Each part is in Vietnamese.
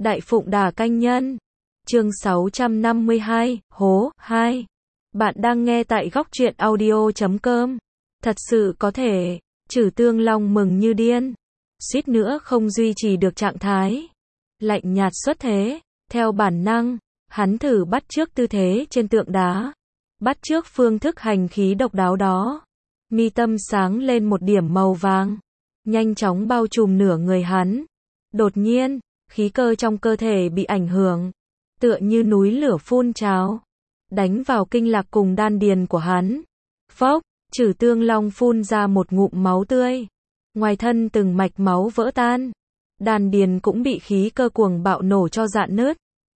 Đại Phụng Đà Canh Nhân. Chương 652, Hố 2. Bạn đang nghe tại góc truyện audio.com. Thật sự có thể, Trử Tương Long mừng như điên, suýt nữa không duy trì được trạng thái lạnh nhạt xuất thế. Theo bản năng, hắn thử bắt chước tư thế trên tượng đá, bắt chước phương thức hành khí độc đáo đó. Mi tâm sáng lên một điểm màu vàng, nhanh chóng bao trùm nửa người hắn. Đột nhiên, khí cơ trong cơ thể bị ảnh hưởng, tựa như núi lửa phun trào, đánh vào kinh lạc cùng đan điền của hắn. Phốc, Trử Tương Long phun ra một ngụm máu tươi, ngoài thân từng mạch máu vỡ tan, đan điền cũng bị khí cơ cuồng bạo nổ cho rạn nứt.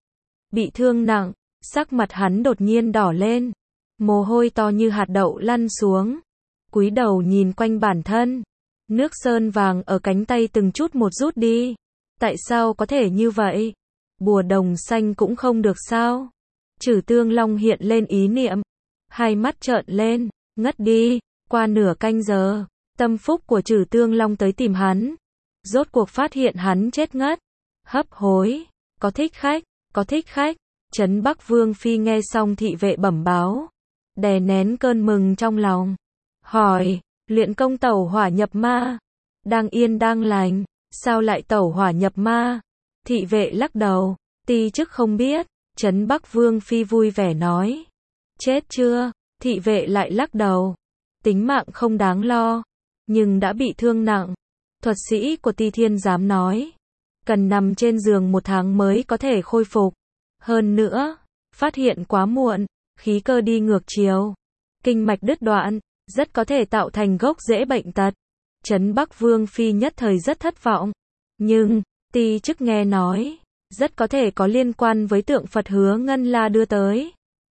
Bị thương nặng, sắc mặt hắn đột nhiên đỏ lên, mồ hôi to như hạt đậu lăn xuống, cúi đầu nhìn quanh bản thân, nước sơn vàng ở cánh tay từng chút một rút đi. Tại sao có thể như vậy? Bùa đồng xanh cũng không được sao? Trử Tương Long hiện lên ý niệm, hai mắt trợn lên, ngất đi. Qua nửa canh giờ, tâm phúc của Trử Tương Long tới tìm hắn, rốt cuộc phát hiện hắn chết ngất. Hấp hối, có thích khách, có thích khách. Trấn Bắc Vương Phi nghe xong thị vệ bẩm báo, đè nén cơn mừng trong lòng, hỏi, luyện công tẩu hỏa nhập ma, đang yên đang lành, sao lại tẩu hỏa nhập ma? Thị vệ lắc đầu, ti chức không biết. Trấn Bắc Vương Phi vui vẻ nói, chết chưa? Thị vệ lại lắc đầu, tính mạng không đáng lo, nhưng đã bị thương nặng. Thuật sĩ của Ti Thiên Giám nói, cần nằm trên giường 1 tháng mới có thể khôi phục. Hơn nữa, phát hiện quá muộn, khí cơ đi ngược chiều, kinh mạch đứt đoạn, rất có thể tạo thành gốc rễ bệnh tật. Trấn Bắc Vương Phi nhất thời rất thất vọng, nhưng ti chức nghe nói, rất có thể có liên quan với tượng Phật Hứa Ngân La đưa tới.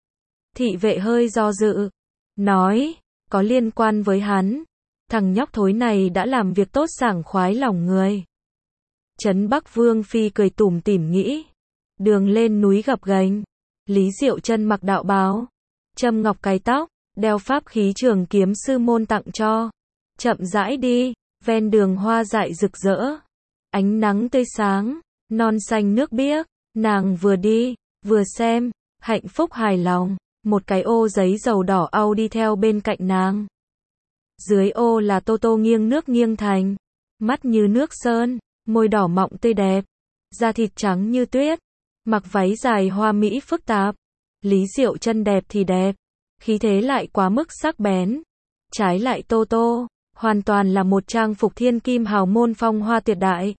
Thị vệ hơi do dự, nói, có liên quan với hắn, thằng nhóc thối này đã làm việc tốt sảng khoái lòng người. Trấn Bắc Vương Phi cười tủm tỉm nghĩ, đường lên núi gập ghềnh, Lý Diệu Chân mặc đạo bào, châm ngọc cài tóc, đeo pháp khí trường kiếm sư môn tặng cho, chậm rãi đi, ven đường hoa dại rực rỡ, ánh nắng tươi sáng, non xanh nước biếc, nàng vừa đi, vừa xem, hạnh phúc hài lòng, một cái ô giấy dầu đỏ au đi theo bên cạnh nàng. Dưới ô là Tô Tô nghiêng nước nghiêng thành, mắt như nước sơn, môi đỏ mọng tươi đẹp, da thịt trắng như tuyết, mặc váy dài hoa mỹ phức tạp. Lý Diệu Chân đẹp thì đẹp, khí thế lại quá mức sắc bén. Trái lại Tô Tô, hoàn toàn là một trang phục thiên kim hào môn phong hoa tuyệt đại.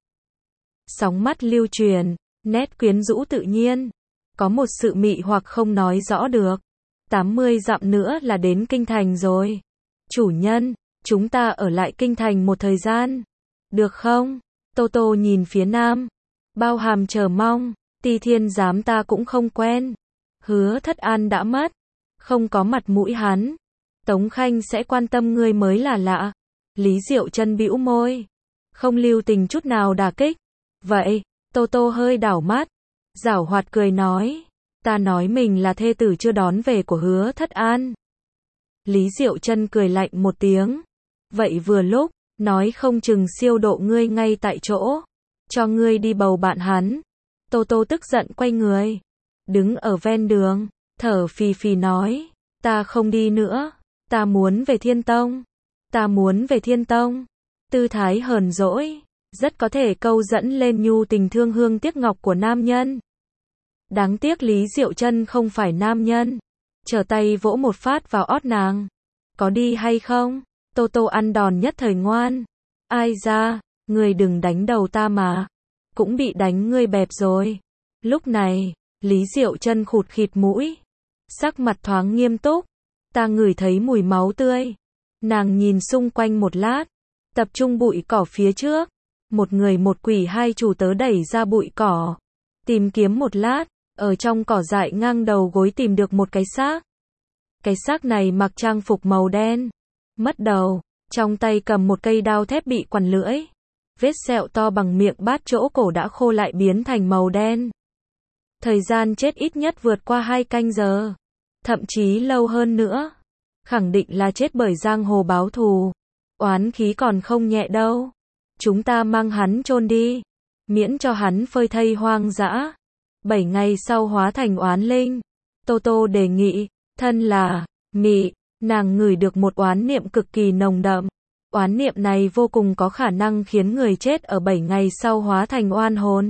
Sóng mắt lưu truyền, nét quyến rũ tự nhiên, có một sự mị hoặc không nói rõ được. 80 dặm nữa là đến kinh thành rồi. Chủ nhân, chúng ta ở lại kinh thành một thời gian, được không? Tô Tô nhìn phía nam, bao hàm chờ mong. Ti Thiên Giám ta cũng không quen, Hứa Thất An đã mất, không có mặt mũi hắn, Tống Khanh sẽ quan tâm ngươi mới là lạ. Lý Diệu Chân bĩu môi, không lưu tình chút nào đả kích. Vậy, Tô Tô hơi đảo mắt, giảo hoạt cười nói, ta nói mình là thê tử chưa đón về của Hứa Thất An. Lý Diệu Chân cười lạnh một tiếng, vậy vừa lúc, nói không chừng siêu độ ngươi ngay tại chỗ, cho ngươi đi bầu bạn hắn. Tô Tô tức giận quay người, đứng ở ven đường, thở phì phì nói, ta không đi nữa, ta muốn về Thiên Tông, ta muốn về Thiên Tông. Tư thái hờn dỗi, rất có thể câu dẫn lên nhu tình thương hương tiếc ngọc của nam nhân. Đáng tiếc Lý Diệu Chân không phải nam nhân, trở tay vỗ một phát vào ót nàng. Có đi hay không? Tô Tô ăn đòn nhất thời ngoan. Ai ra, ngươi đừng đánh đầu ta mà, cũng bị đánh ngươi bẹp rồi. Lúc này, Lý Diệu Chân khụt khịt mũi, sắc mặt thoáng nghiêm túc, ta ngửi thấy mùi máu tươi. Nàng nhìn xung quanh một lát, tập trung bụi cỏ phía trước, một người một quỷ hai chủ tớ đẩy ra bụi cỏ, tìm kiếm một lát, ở trong cỏ dại ngang đầu gối tìm được một cái xác. Cái xác này mặc trang phục màu đen, mất đầu, trong tay cầm một cây đao thép bị quằn lưỡi. Vết sẹo to bằng miệng bát chỗ cổ đã khô lại biến thành màu đen. Thời gian chết ít nhất vượt qua 2 canh giờ, thậm chí lâu hơn nữa. Khẳng định là chết bởi giang hồ báo thù. Oán khí còn không nhẹ đâu. Chúng ta mang hắn chôn đi. miễn cho hắn phơi thây hoang dã. 7 ngày sau hóa thành oán linh. Tô Tô đề nghị, thân là Mị, nàng ngửi được một oán niệm cực kỳ nồng đậm. Oán niệm này vô cùng có khả năng khiến người chết ở 7 ngày sau hóa thành oan hồn.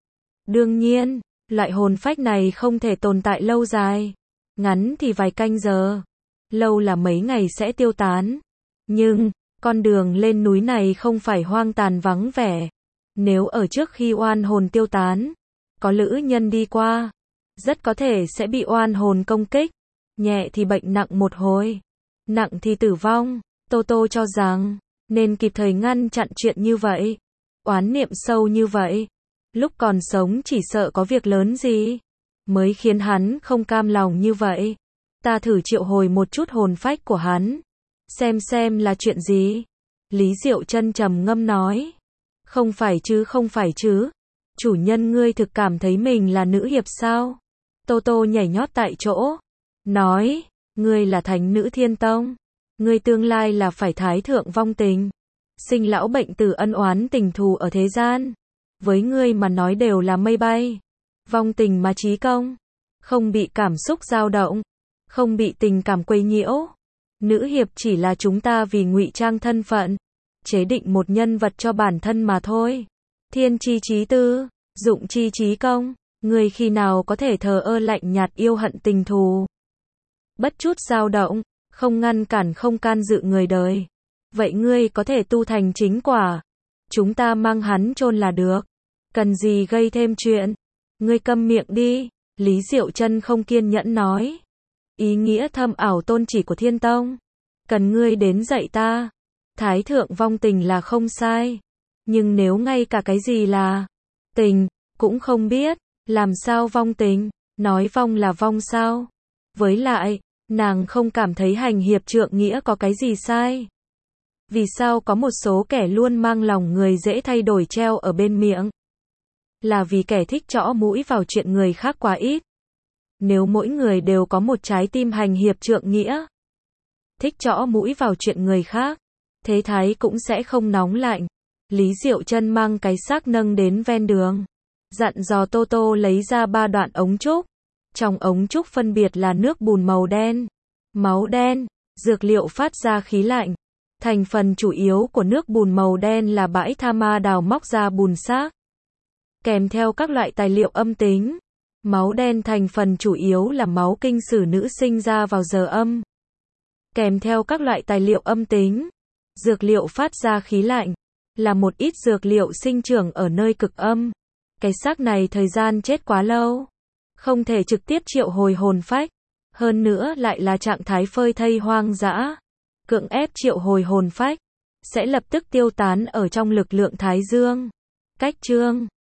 Đương nhiên, loại hồn phách này không thể tồn tại lâu dài. Ngắn thì vài canh giờ, lâu là mấy ngày sẽ tiêu tán. Nhưng, con đường lên núi này không phải hoang tàn vắng vẻ. Nếu ở trước khi oan hồn tiêu tán, có lữ nhân đi qua, rất có thể sẽ bị oan hồn công kích. Nhẹ thì bệnh nặng một hồi, nặng thì tử vong. Tô Tô cho rằng, nên kịp thời ngăn chặn chuyện như vậy. Oán niệm sâu như vậy, lúc còn sống chỉ sợ có việc lớn gì, mới khiến hắn không cam lòng như vậy. Ta thử triệu hồi một chút hồn phách của hắn, xem là chuyện gì. Lý Diệu Chân trầm ngâm nói. Không phải chứ. Chủ nhân ngươi thực cảm thấy mình là nữ hiệp sao? Tô Tô nhảy nhót tại chỗ, nói, ngươi là thánh nữ Thiên Tông. Ngươi tương lai là phải thái thượng vong tình. Sinh lão bệnh tử ân oán tình thù ở thế gian. Với ngươi mà nói đều là mây bay. Vong tình mà chí công. Không bị cảm xúc dao động. Không bị tình cảm quấy nhiễu. Nữ hiệp chỉ là chúng ta vì ngụy trang thân phận. Chế định một nhân vật cho bản thân mà thôi. Thiên chi chí tư, dụng chi chí công. Ngươi khi nào có thể thờ ơ lạnh nhạt yêu hận tình thù. Bất chút dao động. Không ngăn cản không can dự người đời. Vậy ngươi có thể tu thành chính quả. Chúng ta mang hắn chôn là được. Cần gì gây thêm chuyện. Ngươi câm miệng đi. Lý Diệu Chân không kiên nhẫn nói. Ý nghĩa thâm ảo tôn chỉ của Thiên Tông. Cần ngươi đến dạy ta. Thái thượng vong tình là không sai. Nhưng nếu ngay cả cái gì là tình, cũng không biết, làm sao vong tình, nói vong là vong sao. Với lại, nàng không cảm thấy hành hiệp trượng nghĩa có cái gì sai. Vì sao có một số kẻ luôn mang lòng người dễ thay đổi treo ở bên miệng? Là vì kẻ thích chõ mũi vào chuyện người khác quá ít. Nếu mỗi người đều có một trái tim hành hiệp trượng nghĩa, thích chõ mũi vào chuyện người khác, thế thái cũng sẽ không nóng lạnh. Lý Diệu Chân mang cái xác nâng đến ven đường, dặn dò Tô Tô lấy ra 3 đoạn ống trúc. Trong ống trúc phân biệt là nước bùn màu đen, máu đen, dược liệu phát ra khí lạnh. Thành phần chủ yếu của nước bùn màu đen là bãi tha ma đào móc ra bùn xác, kèm theo các loại tài liệu âm tính. Máu đen thành phần chủ yếu là máu kinh sử nữ sinh ra vào giờ âm, kèm theo các loại tài liệu âm tính. Dược liệu phát ra khí lạnh là một ít dược liệu sinh trưởng ở nơi cực âm. Cái xác này thời gian chết quá lâu, không thể trực tiếp triệu hồi hồn phách, hơn nữa lại là trạng thái phơi thây hoang dã. Cưỡng ép triệu hồi hồn phách sẽ lập tức tiêu tán ở trong lực lượng Thái Dương. Cách chương